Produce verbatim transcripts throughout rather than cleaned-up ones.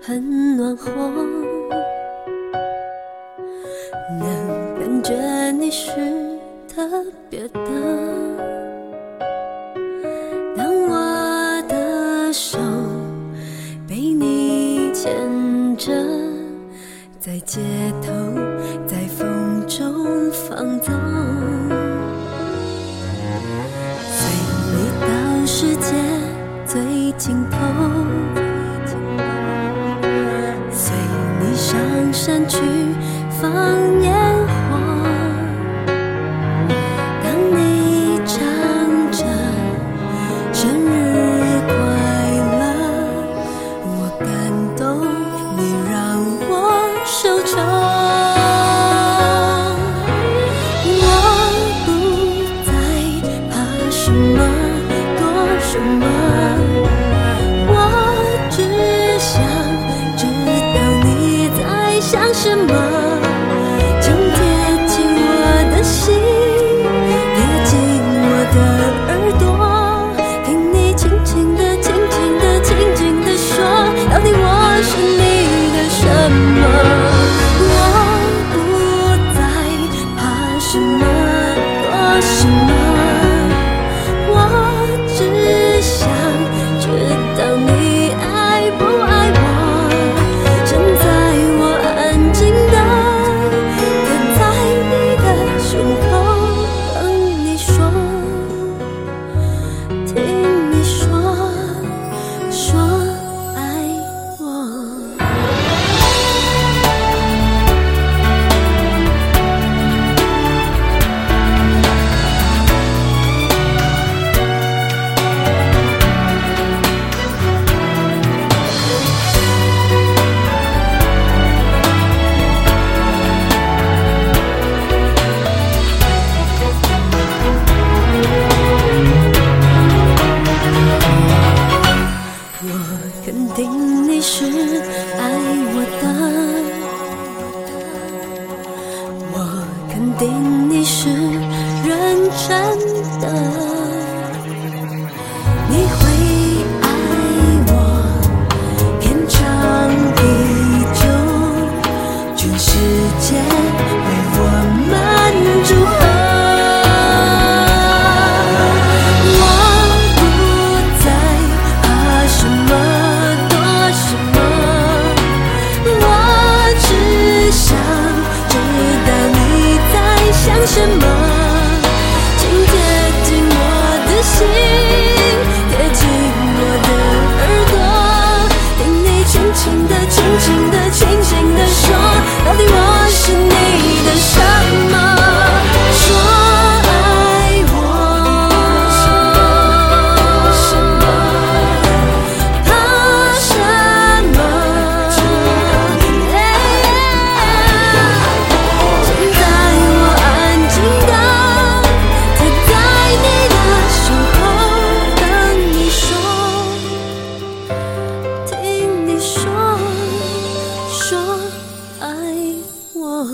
很暖和，能感觉你是特别的。当我的手被你牵着，在街头，在风中放纵，随你到世界最尽头，随你上山去放烟火。当你唱着生日快乐，我感动，你让我受宠。我不再怕什么躲什么，我只想知道你在想什么，请贴近我的心，贴近我的耳朵，听你轻轻地轻轻地轻轻地说，到底我是你的什么。我不再怕什么躲什么，我只想知道你爱不爱我。现在我安静地贴在你的胸口，等你说，听你说，说爱我。我肯定你是爱我的，我肯定你是认真的，你会爱我天长地久，全世界为我们祝贺。想什么，请贴近我的心，贴近我的耳朵，听你轻轻地轻轻地轻轻地说，到底我是你的什么。说爱我，怕什么，现在我安静地贴在你的胸口，等你说，听你说，说爱我。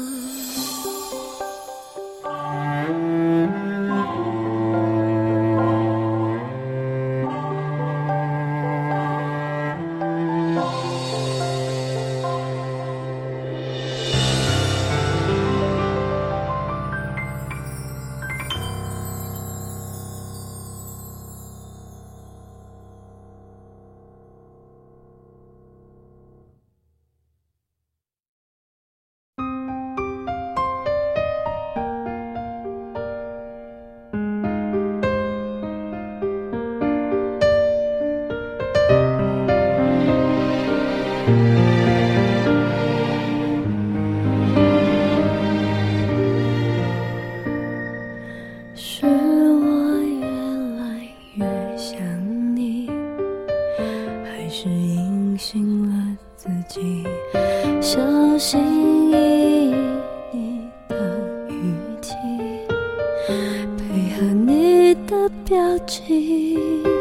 是我越来越想你，还是隐形了自己？小心翼翼你的语气，配合你的表情，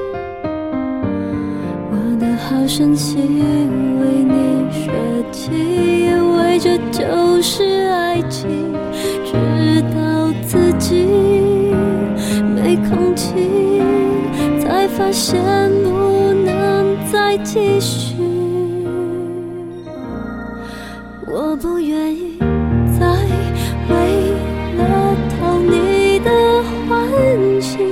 我的好胜心为你舍弃，也为这就是爱情，直到自己没空气，才发现不能再继续。 不愿意再为了讨你的欢心，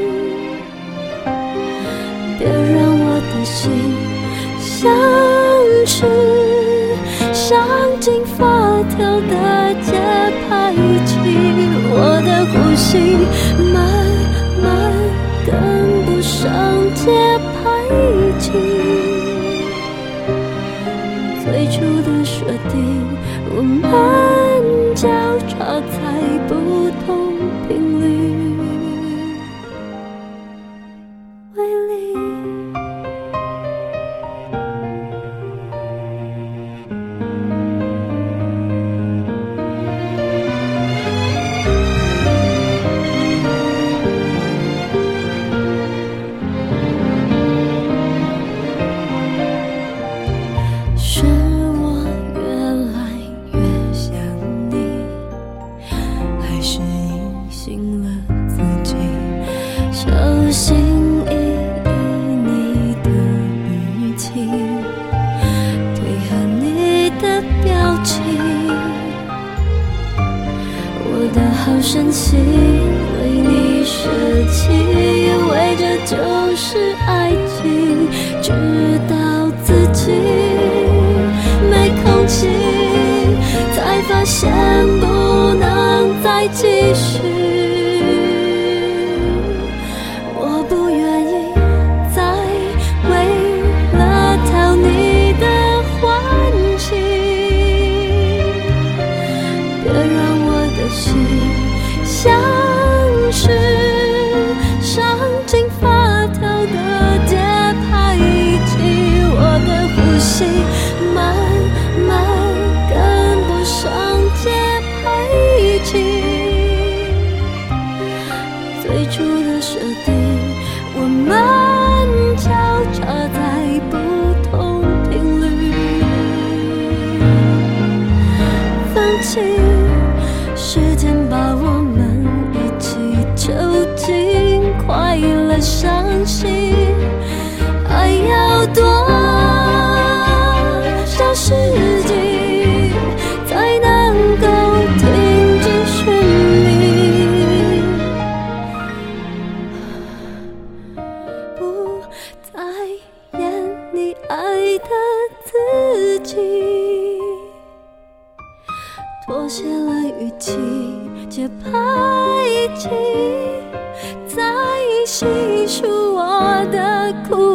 别让我的心像是上紧发条的节拍器，我的呼吸慢慢跟不上节拍器，最初的设定我们交叉在不同频率为例。是我越来越想你，还是隐形了自己？小心翼翼你的语气，配合你的表情，我的好胜心为你舍弃，以为这就是爱情，直到自己没空气，才发现不能再继续。我不愿意再为了讨你的欢心，别让我的心像是上紧发条的节拍器，我的呼吸慢慢跟不上节拍器，最初的设定我们交叉在不同频率，放弃时间把我们一起囚禁，快乐伤心，爱要多少世纪才能够停止寻觅，不再演你爱的自己，妥协了语气节拍器，在细数我的苦